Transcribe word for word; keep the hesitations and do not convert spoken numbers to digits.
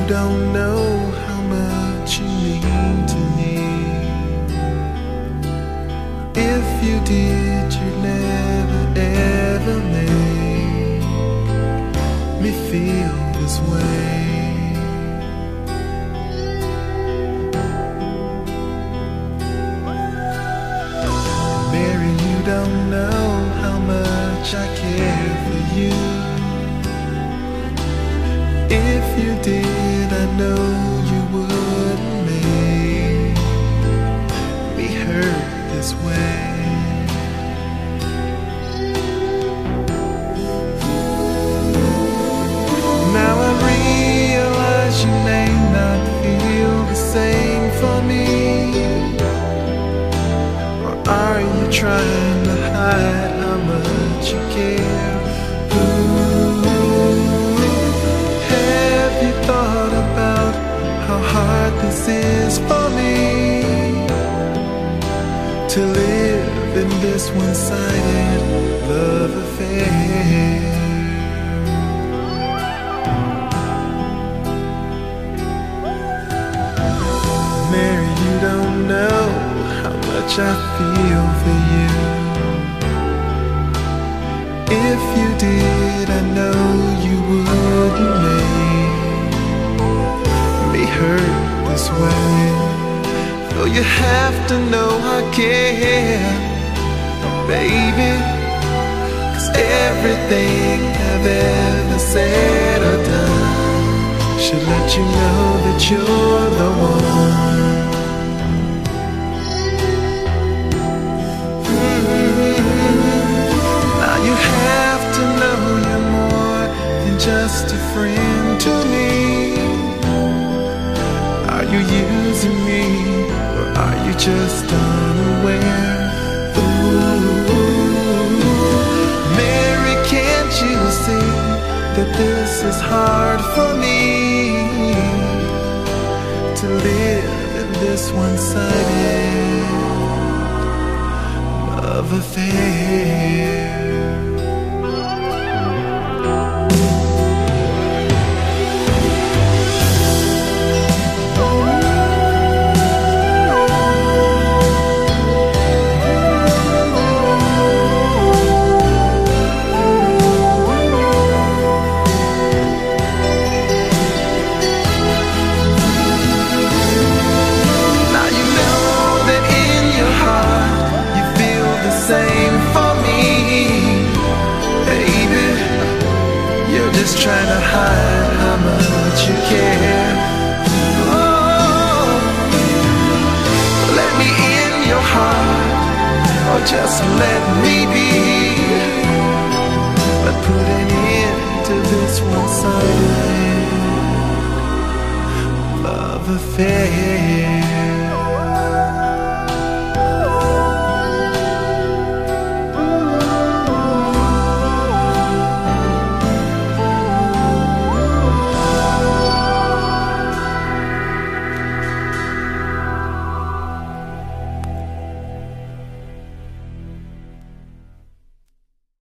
don't know how much you mean to me. If you did, you'd never ever make me feel this way. Mary, you don't know how much I care for you. If you did, I know you wouldn't make me hurt this way. Now I realize you may not feel the same for me. Or are you trying to hide how much you care? Ooh, have you thought about how hard this is for me? To live in this one-sided love affair. Mary, you don't know how much I feel for you. If you did, I know you wouldn't make me hurt this way. Though you have to know I care, baby, 'cause everything I've ever said or done should let you know that you're the one. You have to know you're more than just a friend to me. Are you using me, or are you just unaware? Ooh, Mary, can't you see that this is hard for me? To live in this one-sided love affair. Just trying to hide how much you care. Oh, let me in your heart, or just let me be. But put an end to this one-sided love affair.